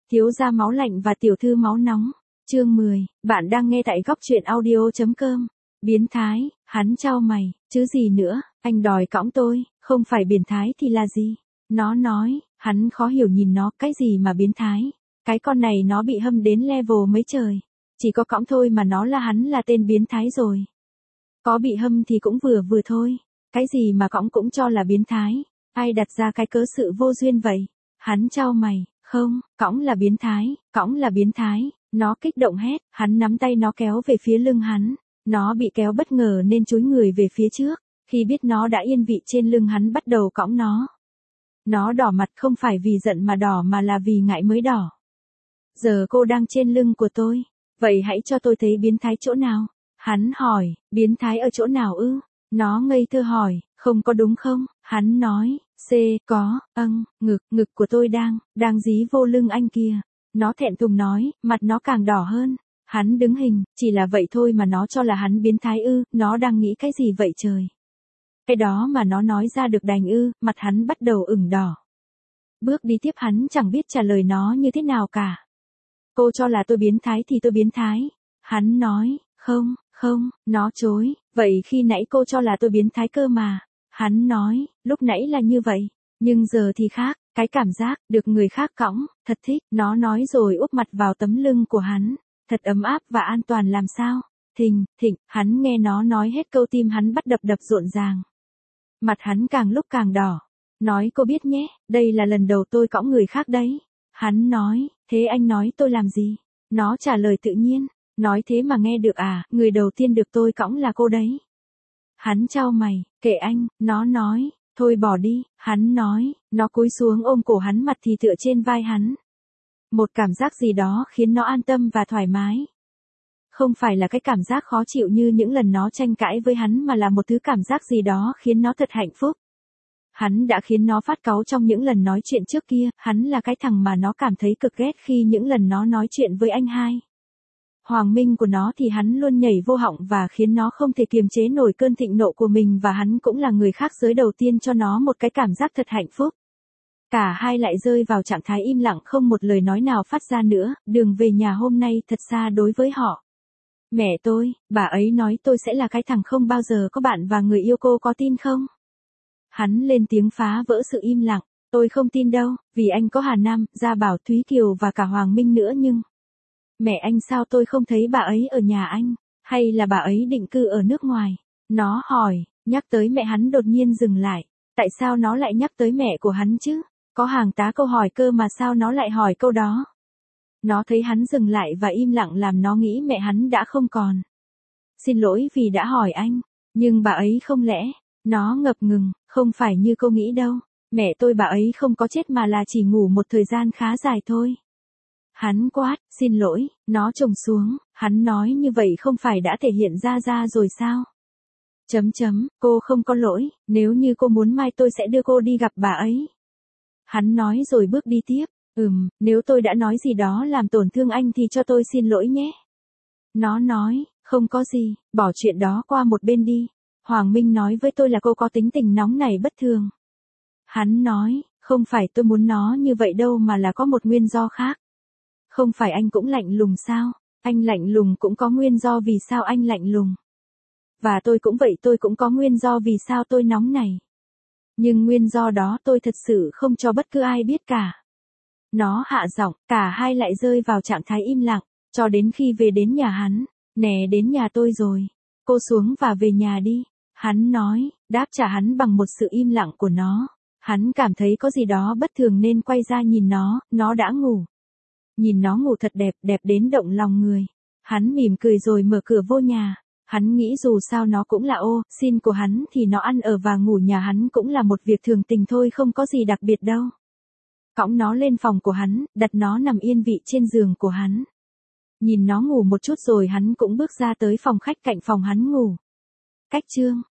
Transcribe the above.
Thiếu gia máu lạnh và tiểu thư máu nóng. Chương 10, bạn đang nghe tại góc truyện audio.com. Biến thái, hắn chau mày, chứ gì nữa, anh đòi cõng tôi, không phải biến thái thì là gì? Nó nói, hắn khó hiểu nhìn nó, cái gì mà biến thái? Cái con này nó bị hâm đến level mấy trời. Chỉ có cõng thôi mà nó là hắn là tên biến thái rồi. Có bị hâm thì cũng vừa vừa thôi. Cái gì mà cõng cũng cho là biến thái. Ai đặt ra cái cớ sự vô duyên vậy? Hắn chau mày, không, cõng là biến thái, cõng là biến thái. Nó kích động hét, hắn nắm tay nó kéo về phía lưng hắn. Nó bị kéo bất ngờ nên chúi người về phía trước. Khi biết nó đã yên vị trên lưng hắn bắt đầu cõng nó. Nó đỏ mặt không phải vì giận mà đỏ mà là vì ngại mới đỏ. Giờ cô đang trên lưng của tôi. Vậy hãy cho tôi thấy biến thái chỗ nào? Hắn hỏi, biến thái ở chỗ nào ư? Nó ngây thơ hỏi, không có đúng không? Hắn nói, có, ngực của tôi đang dí vô lưng anh kia. Nó thẹn thùng nói, mặt nó càng đỏ hơn. Hắn đứng hình, chỉ là vậy thôi mà nó cho là hắn biến thái ư, nó đang nghĩ cái gì vậy trời? Cái đó mà nó nói ra được đành ư, mặt hắn bắt đầu ửng đỏ. Bước đi tiếp hắn chẳng biết trả lời nó như thế nào cả. Cô cho là tôi biến thái thì tôi biến thái. Hắn nói, không, nó chối, vậy khi nãy cô cho là tôi biến thái cơ mà. Hắn nói, lúc nãy là như vậy, nhưng giờ thì khác, cái cảm giác được người khác cõng, thật thích, nó nói rồi úp mặt vào tấm lưng của hắn, thật ấm áp và an toàn làm sao. Thình, hắn nghe nó nói hết câu tim hắn bắt đập rộn ràng. Mặt hắn càng lúc càng đỏ, nói cô biết nhé, đây là lần đầu tôi cõng người khác đấy. Hắn nói, thế anh nói tôi làm gì? Nó trả lời tự nhiên, nói thế mà nghe được à, người đầu tiên được tôi cõng là cô đấy. Hắn chau mày, kệ anh, nó nói, thôi bỏ đi, hắn nói, nó cúi xuống ôm cổ hắn mặt thì tựa trên vai hắn. Một cảm giác gì đó khiến nó an tâm và thoải mái. Không phải là cái cảm giác khó chịu như những lần nó tranh cãi với hắn mà là một thứ cảm giác gì đó khiến nó thật hạnh phúc. Hắn đã khiến nó phát cáu trong những lần nói chuyện trước kia, hắn là cái thằng mà nó cảm thấy cực ghét khi những lần nó nói chuyện với anh hai. Hoàng minh của nó thì hắn luôn nhảy vô họng và khiến nó không thể kiềm chế nổi cơn thịnh nộ của mình và hắn cũng là người khác giới đầu tiên cho nó một cái cảm giác thật hạnh phúc. Cả hai lại rơi vào trạng thái im lặng không một lời nói nào phát ra nữa, đường về nhà hôm nay thật xa đối với họ. Mẹ tôi, bà ấy nói tôi sẽ là cái thằng không bao giờ có bạn và người yêu cô có tin không? Hắn lên tiếng phá vỡ sự im lặng, tôi không tin đâu, vì anh có Hà Nam, Gia Bảo, Thúy Kiều và cả Hoàng Minh nữa nhưng... Mẹ anh sao tôi không thấy bà ấy ở nhà anh, hay là bà ấy định cư ở nước ngoài? Nó hỏi, nhắc tới mẹ hắn đột nhiên dừng lại, tại sao nó lại nhắc tới mẹ của hắn chứ? Có hàng tá câu hỏi cơ mà sao nó lại hỏi câu đó? Nó thấy hắn dừng lại và im lặng làm nó nghĩ mẹ hắn đã không còn. Xin lỗi vì đã hỏi anh, nhưng bà ấy không lẽ... Nó ngập ngừng, không phải như cô nghĩ đâu. Mẹ tôi bà ấy không có chết mà là chỉ ngủ một thời gian khá dài thôi. Hắn quát, xin lỗi, nó trùng xuống, hắn nói như vậy không phải đã thể hiện ra rồi sao? Cô không có lỗi, nếu như cô muốn mai tôi sẽ đưa cô đi gặp bà ấy. Hắn nói rồi bước đi tiếp, nếu tôi đã nói gì đó làm tổn thương anh thì cho tôi xin lỗi nhé. Nó nói, không có gì, bỏ chuyện đó qua một bên đi. Hoàng Minh nói với tôi là cô có tính tình nóng nảy bất thường. Hắn nói, không phải tôi muốn nó như vậy đâu mà là có một nguyên do khác. Không phải anh cũng lạnh lùng sao? Anh lạnh lùng cũng có nguyên do vì sao anh lạnh lùng. Và tôi cũng vậy, tôi cũng có nguyên do vì sao tôi nóng nảy. Nhưng nguyên do đó tôi thật sự không cho bất cứ ai biết cả. Nó hạ giọng, cả hai lại rơi vào trạng thái im lặng, cho đến khi về đến nhà hắn. Nè đến nhà tôi rồi. Cô xuống và về nhà đi. Hắn nói, đáp trả hắn bằng một sự im lặng của nó. Hắn cảm thấy có gì đó bất thường nên quay ra nhìn nó đã ngủ. Nhìn nó ngủ thật đẹp, đẹp đến động lòng người. Hắn mỉm cười rồi mở cửa vô nhà. Hắn nghĩ dù sao nó cũng là xin của hắn thì nó ăn ở và ngủ nhà hắn cũng là một việc thường tình thôi không có gì đặc biệt đâu. Cõng nó lên phòng của hắn, đặt nó nằm yên vị trên giường của hắn. Nhìn nó ngủ một chút rồi hắn cũng bước ra tới phòng khách cạnh phòng hắn ngủ. Cách chương